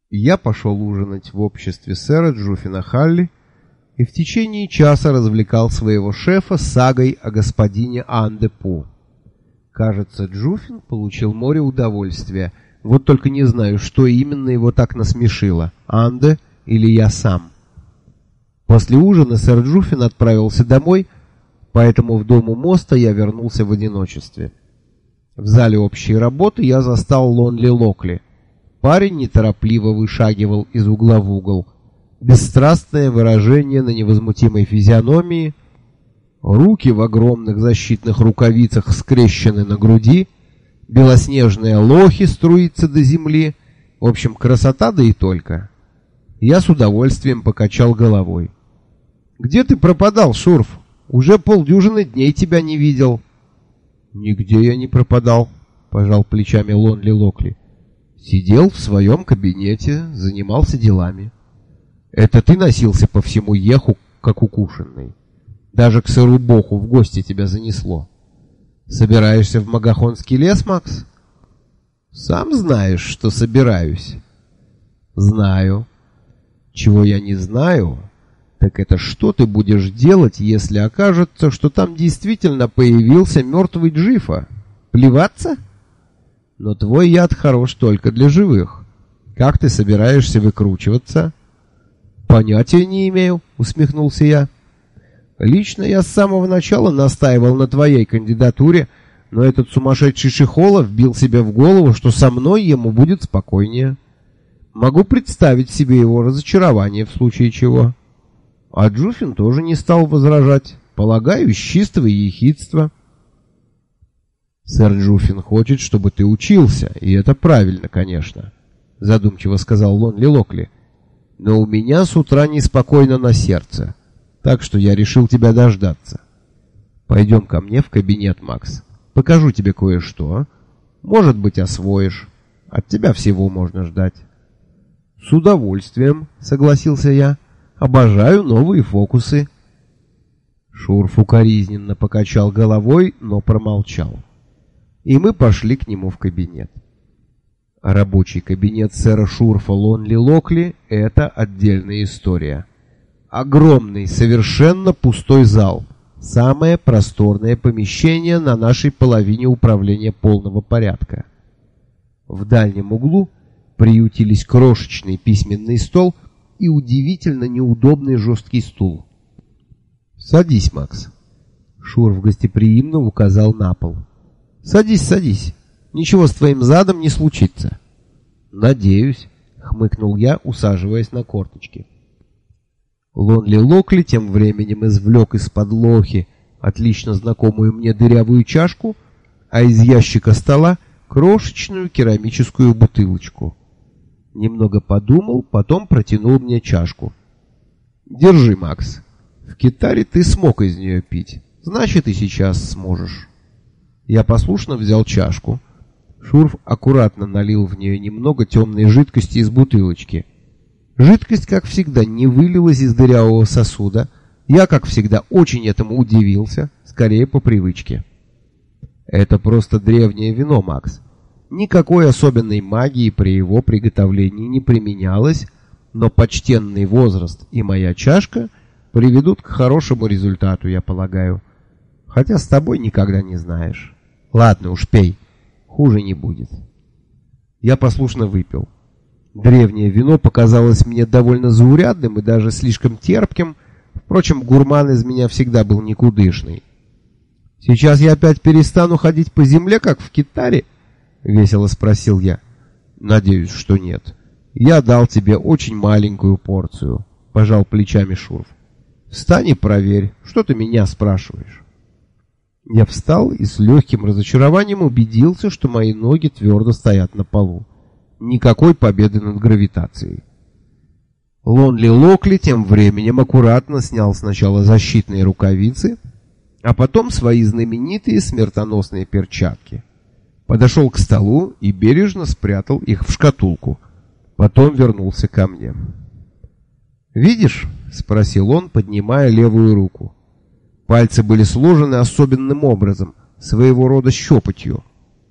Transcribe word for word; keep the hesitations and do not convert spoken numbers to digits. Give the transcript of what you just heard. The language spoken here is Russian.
Я пошел ужинать в обществе сэра Джуффина Халли и в течение часа развлекал своего шефа сагой о господине Ан-де-Пу. Кажется, Джуффин получил море удовольствия, вот только не знаю, что именно его так насмешило, Анде или я сам. После ужина сэр Джуффин отправился домой, поэтому в дом у моста я вернулся в одиночестве. В зале общей работы я застал Лонли Локли. Парень неторопливо вышагивал из угла в угол. Бесстрастное выражение на невозмутимой физиономии, руки в огромных защитных рукавицах скрещены на груди, белоснежные лохи струятся до земли. В общем, красота да и только. Я с удовольствием покачал головой. «Где ты пропадал, Шурф? Уже полдюжины дней тебя не видел». «Нигде я не пропадал», — пожал плечами Лонли Локли. «Сидел в своем кабинете, занимался делами». «Это ты носился по всему Еху, как укушенный? Даже к сыру Боху в гости тебя занесло. Собираешься в Магахонский лес, Макс?» «Сам знаешь, что собираюсь». «Знаю. Чего я не знаю, так это что ты будешь делать, если окажется, что там действительно появился мертвый Джифа? Плеваться? Но твой яд хорош только для живых. Как ты собираешься выкручиваться?» «Понятия не имею», — усмехнулся я. «Лично я с самого начала настаивал на твоей кандидатуре, но этот сумасшедший Шихолов вбил себе в голову, что со мной ему будет спокойнее. Могу представить себе его разочарование в случае чего». А Джуффин тоже не стал возражать, полагаю, из чистого ехидства. «Сэр Джуффин хочет, чтобы ты учился, и это правильно, конечно», — задумчиво сказал Лонли Локли. «Но у меня с утра неспокойно на сердце, так что я решил тебя дождаться. Пойдем ко мне в кабинет, Макс. Покажу тебе кое-что. Может быть, освоишь. От тебя всего можно ждать». «С удовольствием», — согласился я. «Обожаю новые фокусы». Шурф укоризненно покачал головой, но промолчал. И мы пошли к нему в кабинет. Рабочий кабинет сэра Шурфа Лонли Локли — это отдельная история. Огромный, совершенно пустой зал. Самое просторное помещение на нашей половине управления полного порядка. В дальнем углу приютились крошечный письменный стол и удивительно неудобный жесткий стул. «Садись, Макс». Шурф гостеприимно указал на пол. «Садись, садись. Ничего с твоим задом не случится». «Надеюсь», — хмыкнул я, усаживаясь на корточки. Лонли Локли тем временем извлек из-под лохи отлично знакомую мне дырявую чашку, а из ящика стола крошечную керамическую бутылочку. Немного подумал, потом протянул мне чашку. «Держи, Макс. В Китаре ты смог из нее пить, значит и сейчас сможешь». Я послушно взял чашку. Шурф аккуратно налил в нее немного темной жидкости из бутылочки. Жидкость, как всегда, не вылилась из дырявого сосуда. Я, как всегда, очень этому удивился, скорее по привычке. «Это просто древнее вино, Макс. Никакой особенной магии при его приготовлении не применялось, но почтенный возраст и моя чашка приведут к хорошему результату, я полагаю. Хотя с тобой никогда не знаешь. Ладно уж, пей, хуже не будет». Я послушно выпил. Древнее вино показалось мне довольно заурядным и даже слишком терпким. Впрочем, гурман из меня всегда был никудышный. «Сейчас я опять перестану ходить по земле, как в Китаре?» — весело спросил я. «Надеюсь, что нет. Я дал тебе очень маленькую порцию», — пожал плечами Шурф. «Встань и проверь, что ты меня спрашиваешь». Я встал и с легким разочарованием убедился, что мои ноги твердо стоят на полу. Никакой победы над гравитацией. Лонли Локли тем временем аккуратно снял сначала защитные рукавицы, а потом свои знаменитые смертоносные перчатки. Подошел к столу и бережно спрятал их в шкатулку. Потом вернулся ко мне. «Видишь?» — спросил он, поднимая левую руку. Пальцы были сложены особенным образом, своего рода щепотью.